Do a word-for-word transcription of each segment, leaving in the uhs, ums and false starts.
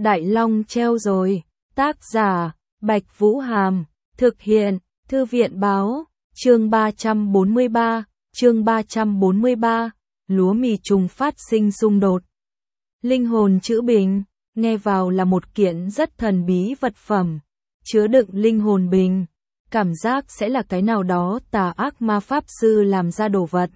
Đại Long treo rồi. Tác giả, Bạch Vũ Hàm. Thực hiện, Thư viện Báo. Chương ba trăm bốn mươi ba. Chương ba trăm bốn mươi ba. Lúa mì trùng phát sinh xung đột. Linh hồn chữ bình, nghe vào là một kiện rất thần bí vật phẩm, chứa đựng linh hồn bình, cảm giác sẽ là cái nào đó tà ác ma pháp sư làm ra đồ vật.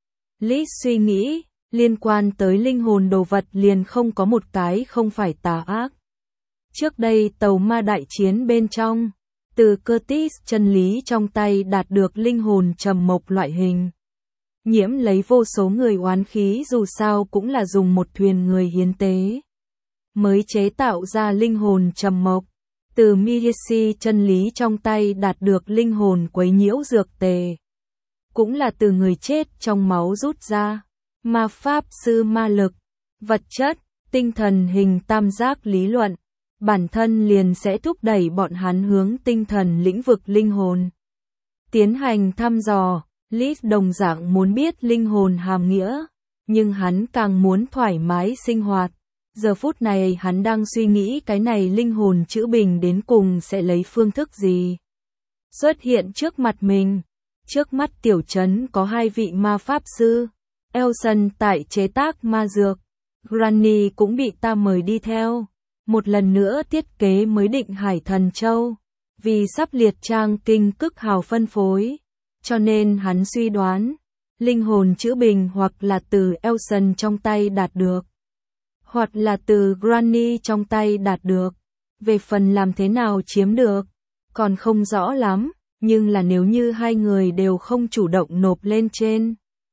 Liz suy nghĩ, liên quan tới linh hồn đồ vật liền không có một cái không phải tà ác. Trước đây tàu ma đại chiến bên trong, từ Curtis chân lý trong tay đạt được linh hồn trầm mộc loại hình. Nhiễm lấy vô số người oán khí, dù sao cũng là dùng một thuyền người hiến tế mới chế tạo ra linh hồn trầm mộc. Từ Miesi chân lý trong tay đạt được linh hồn quấy nhiễu dược tề, cũng là từ người chết trong máu rút ra. Ma pháp sư ma lực, vật chất, tinh thần hình tam giác lý luận, bản thân liền sẽ thúc đẩy bọn hắn hướng tinh thần lĩnh vực linh hồn tiến hành thăm dò. Liz đồng dạng muốn biết linh hồn hàm nghĩa, nhưng hắn càng muốn thoải mái sinh hoạt. Giờ phút này hắn đang suy nghĩ cái này linh hồn chữ bình đến cùng sẽ lấy phương thức gì xuất hiện trước mặt mình. Trước mắt tiểu trấn có hai vị ma pháp sư, Elson tại chế tác ma dược, Granny cũng bị ta mời đi theo, một lần nữa thiết kế mới định Hải Thần Châu, vì sắp liệt trang kinh cức hào phân phối. Cho nên hắn suy đoán, linh hồn chữ bình hoặc là từ Elson trong tay đạt được, hoặc là từ Granny trong tay đạt được. Về phần làm thế nào chiếm được, còn không rõ lắm, nhưng là nếu như hai người đều không chủ động nộp lên trên,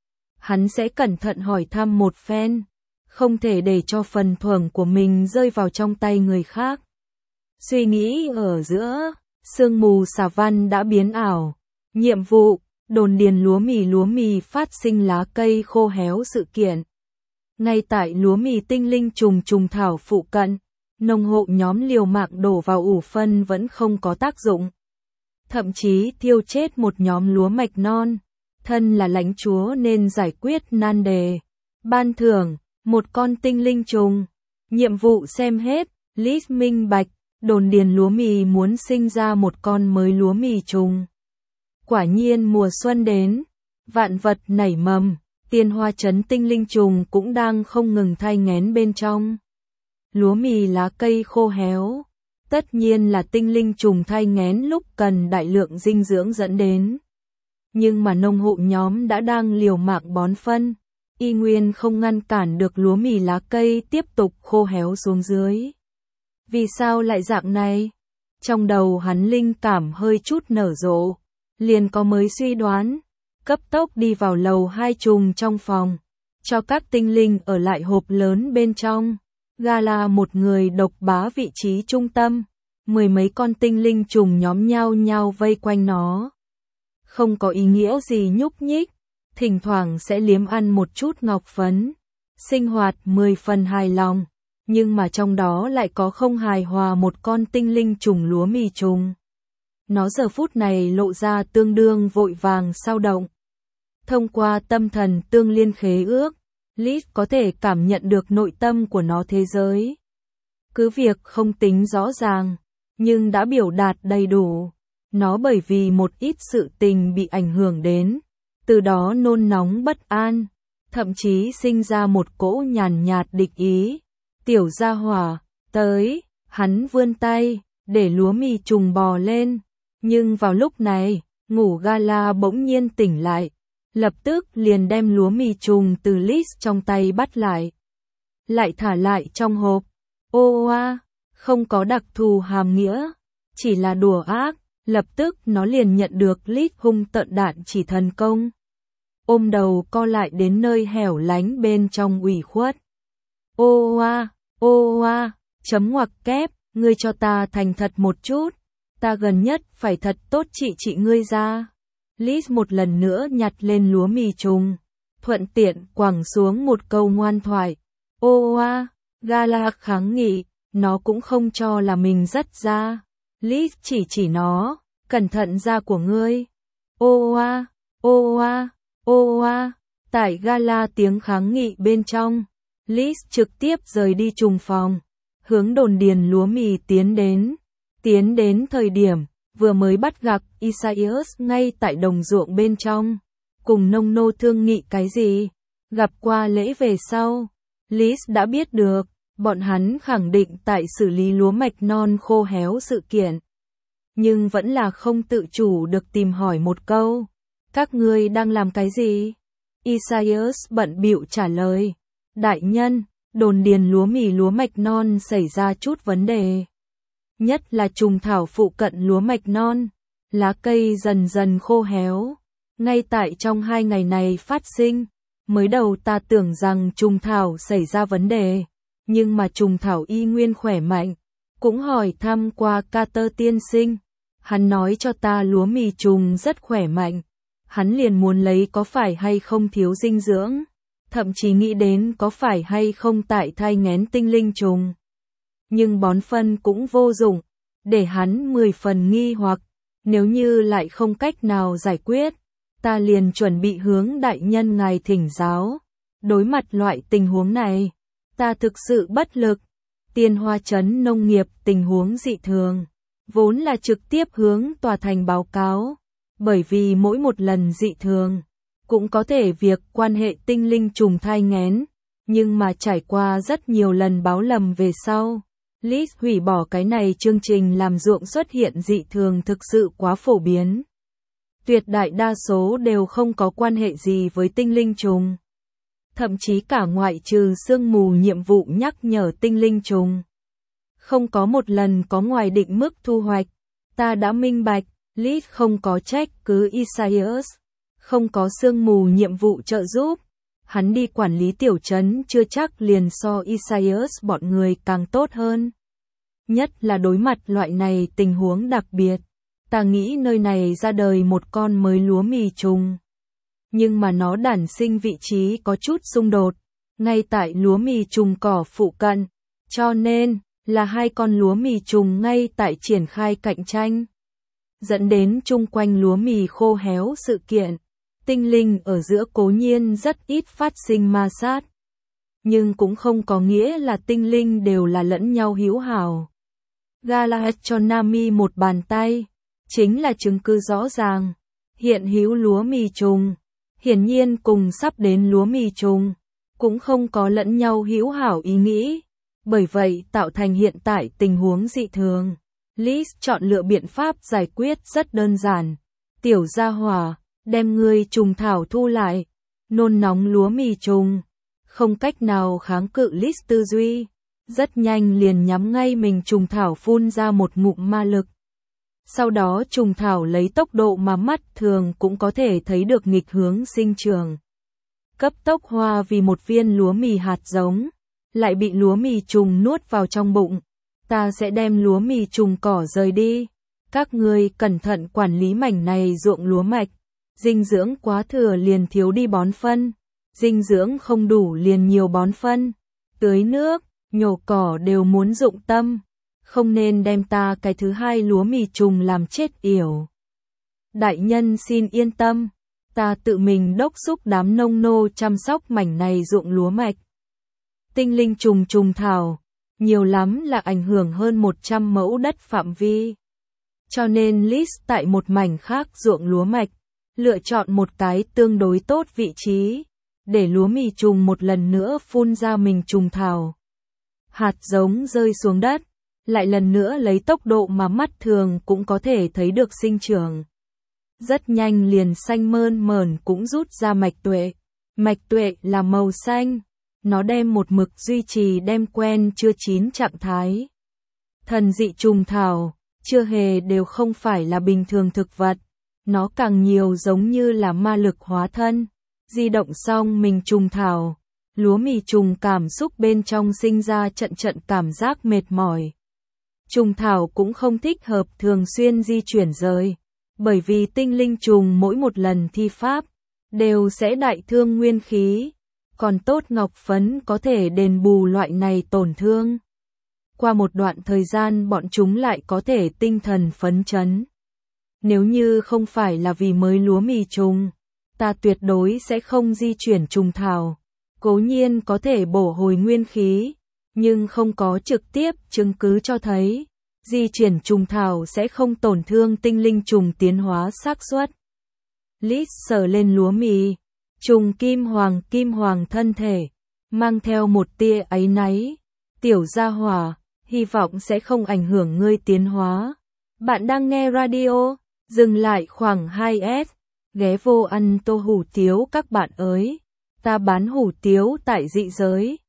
hắn sẽ cẩn thận hỏi thăm một phen, không thể để cho phần thưởng của mình rơi vào trong tay người khác. Suy nghĩ ở giữa, sương mù xà văn đã biến ảo. Nhiệm vụ, đồn điền lúa mì lúa mì phát sinh lá cây khô héo sự kiện. Ngay tại lúa mì tinh linh trùng trùng thảo phụ cận, nông hộ nhóm liều mạng đổ vào ủ phân vẫn không có tác dụng. Thậm chí thiêu chết một nhóm lúa mạch non, thân là lãnh chúa nên giải quyết nan đề. Ban thưởng, một con tinh linh trùng. Nhiệm vụ xem hết, Liz minh bạch, đồn điền lúa mì muốn sinh ra một con mới lúa mì trùng. Quả nhiên mùa xuân đến, vạn vật nảy mầm, tiên hoa trấn tinh linh trùng cũng đang không ngừng thai nghén bên trong. Lúa mì lá cây khô héo, tất nhiên là tinh linh trùng thai nghén lúc cần đại lượng dinh dưỡng dẫn đến. Nhưng mà nông hộ nhóm đã đang liều mạng bón phân, y nguyên không ngăn cản được lúa mì lá cây tiếp tục khô héo xuống dưới. Vì sao lại dạng này? Trong đầu hắn linh cảm hơi chút nở rộ, liền có mới suy đoán, cấp tốc đi vào lầu hai trùng trong phòng, cho các tinh linh ở lại hộp lớn bên trong. Gala một người độc bá vị trí trung tâm, mười mấy con tinh linh trùng nhóm nhau nhau vây quanh nó. Không có ý nghĩa gì nhúc nhích, thỉnh thoảng sẽ liếm ăn một chút ngọc phấn, sinh hoạt mười phần hài lòng, nhưng mà trong đó lại có không hài hòa một con tinh linh trùng lúa mì trùng. Nó giờ phút này lộ ra tương đương vội vàng sao động. Thông qua tâm thần tương liên khế ước, Liz có thể cảm nhận được nội tâm của nó thế giới. Cứ việc không tính rõ ràng, nhưng đã biểu đạt đầy đủ. Nó bởi vì một ít sự tình bị ảnh hưởng đến, từ đó nôn nóng bất an, thậm chí sinh ra một cỗ nhàn nhạt địch ý. Tiểu gia hỏa, tới, hắn vươn tay, để lúa mì trùng bò lên. Nhưng vào lúc này, ngủ Gala bỗng nhiên tỉnh lại, lập tức liền đem lúa mì trùng từ Liz trong tay bắt lại. Lại thả lại trong hộp. Ô oa, không có đặc thù hàm nghĩa, chỉ là đùa ác, lập tức nó liền nhận được Liz hung tợn đạn chỉ thần công. Ôm đầu co lại đến nơi hẻo lánh bên trong ủy khuất. Ô oa, ô oa, chấm ngoặc kép, ngươi cho ta thành thật một chút. Ta gần nhất phải thật tốt trị trị ngươi ra. Liz một lần nữa nhặt lên lúa mì trùng, thuận tiện quẳng xuống một câu ngoan thoại. Ô oa, Gala kháng nghị, nó cũng không cho là mình rất ra. Liz chỉ chỉ nó, cẩn thận da của ngươi. Ô oa, ô oa, ô oa, tại Gala tiếng kháng nghị bên trong, Liz trực tiếp rời đi trùng phòng. hướng đồn điền lúa mì tiến đến. Tiến đến thời điểm, vừa mới bắt gặp Isaias ngay tại đồng ruộng bên trong, cùng nông nô thương nghị cái gì. Gặp qua lễ về sau, Liz đã biết được, bọn hắn khẳng định tại xử lý lúa mạch non khô héo sự kiện. Nhưng vẫn là không tự chủ được tìm hỏi một câu. Các ngươi đang làm cái gì? Isaias bận bịu trả lời. Đại nhân, đồn điền lúa mì lúa mạch non xảy ra chút vấn đề. Nhất là trùng thảo phụ cận lúa mạch non, lá cây dần dần khô héo. Ngay tại trong hai ngày này phát sinh, mới đầu ta tưởng rằng trùng thảo xảy ra vấn đề, nhưng mà trùng thảo y nguyên khỏe mạnh. Cũng hỏi thăm qua Carter tiên sinh, hắn nói cho ta lúa mì trùng rất khỏe mạnh. Hắn liền muốn lấy có phải hay không thiếu dinh dưỡng, thậm chí nghĩ đến có phải hay không tại thai nghén tinh linh trùng. Nhưng bón phân cũng vô dụng, để hắn mười phần nghi hoặc, nếu như lại không cách nào giải quyết, ta liền chuẩn bị hướng đại nhân ngài thỉnh giáo. Đối mặt loại tình huống này, ta thực sự bất lực. Tiên Hoa trấn nông nghiệp tình huống dị thường, vốn là trực tiếp hướng tòa thành báo cáo, bởi vì mỗi một lần dị thường, cũng có thể việc quan hệ tinh linh trùng thai nghén, nhưng mà trải qua rất nhiều lần báo lầm về sau. Liz hủy bỏ cái này chương trình làm ruộng xuất hiện dị thường thực sự quá phổ biến. Tuyệt đại đa số đều không có quan hệ gì với tinh linh trùng. Thậm chí cả ngoại trừ sương mù nhiệm vụ nhắc nhở tinh linh trùng. Không có một lần có ngoài định mức thu hoạch. Ta đã minh bạch, Liz không có trách cứ Isaias. Không có sương mù nhiệm vụ trợ giúp. Hắn đi quản lý tiểu trấn chưa chắc liền so Isaias bọn người càng tốt hơn. Nhất là đối mặt loại này tình huống đặc biệt. Ta nghĩ nơi này ra đời một con mới lúa mì trùng. Nhưng mà nó đản sinh vị trí có chút xung đột. Ngay tại lúa mì trùng cỏ phụ cận. Cho nên, là hai con lúa mì trùng ngay tại triển khai cạnh tranh. Dẫn đến chung quanh lúa mì khô héo sự kiện. Tinh linh ở giữa cố nhiên rất ít phát sinh ma sát. Nhưng cũng không có nghĩa là tinh linh đều là lẫn nhau hữu hảo. Galahad cho Nami một bàn tay, chính là chứng cứ rõ ràng. Hiện hữu lúa mì trùng, hiển nhiên cùng sắp đến lúa mì trùng, cũng không có lẫn nhau hữu hảo ý nghĩ. Bởi vậy tạo thành hiện tại tình huống dị thường. Liz chọn lựa biện pháp giải quyết rất đơn giản. Tiểu gia hỏa, đem ngươi trùng thảo thu lại. Nôn nóng lúa mì trùng. Không cách nào kháng cự Liz tư duy. Rất nhanh liền nhắm ngay mình trùng thảo phun ra một ngụm ma lực. Sau đó trùng thảo lấy tốc độ mà mắt thường cũng có thể thấy được nghịch hướng sinh trưởng. Cấp tốc hoa vì một viên lúa mì hạt giống. Lại bị lúa mì trùng nuốt vào trong bụng. Ta sẽ đem lúa mì trùng cỏ rời đi. Các ngươi cẩn thận quản lý mảnh này ruộng lúa mạch. Dinh dưỡng quá thừa liền thiếu đi bón phân. Dinh dưỡng không đủ liền nhiều bón phân. Tưới nước, nhổ cỏ đều muốn dụng tâm. Không nên đem ta cái thứ hai lúa mì trùng làm chết yểu. Đại nhân xin yên tâm. Ta tự mình đốc thúc đám nông nô chăm sóc mảnh này ruộng lúa mạch. Tinh linh trùng trùng thảo, nhiều lắm là ảnh hưởng hơn một trăm mẫu đất phạm vi. Cho nên Liz tại một mảnh khác ruộng lúa mạch, lựa chọn một cái tương đối tốt vị trí, để lúa mì trùng một lần nữa phun ra mình trùng thảo. Hạt giống rơi xuống đất, lại lần nữa lấy tốc độ mà mắt thường cũng có thể thấy được sinh trưởng. Rất nhanh liền xanh mơn mởn cũng rút ra mạch tuệ. Mạch tuệ là màu xanh. Nó đem một mực duy trì đem quen chưa chín trạng thái. Thần dị trùng thảo, chưa hề đều không phải là bình thường thực vật. Nó càng nhiều giống như là ma lực hóa thân. Di động xong mình trùng thảo. Lúa mì trùng cảm xúc bên trong sinh ra trận trận cảm giác mệt mỏi. Trùng thảo cũng không thích hợp thường xuyên di chuyển rời. Bởi vì tinh linh trùng mỗi một lần thi pháp, đều sẽ đại thương nguyên khí. Còn tốt ngọc phấn có thể đền bù loại này tổn thương. Qua một đoạn thời gian bọn chúng lại có thể tinh thần phấn chấn. Nếu như không phải là vì mới lúa mì trùng, ta tuyệt đối sẽ không di chuyển trùng thảo. Cố nhiên có thể bổ hồi nguyên khí, nhưng không có trực tiếp chứng cứ cho thấy di chuyển trùng thảo sẽ không tổn thương tinh linh trùng tiến hóa xác suất. Liz sờ lên lúa mì, trùng kim hoàng kim hoàng thân thể, mang theo một tia áy náy. Tiểu gia hỏa, hy vọng sẽ không ảnh hưởng ngươi tiến hóa. Bạn đang nghe radio, dừng lại khoảng hai S, ghé vô ăn tô hủ tiếu các bạn ơi. Ta bán hủ tiếu tại dị giới.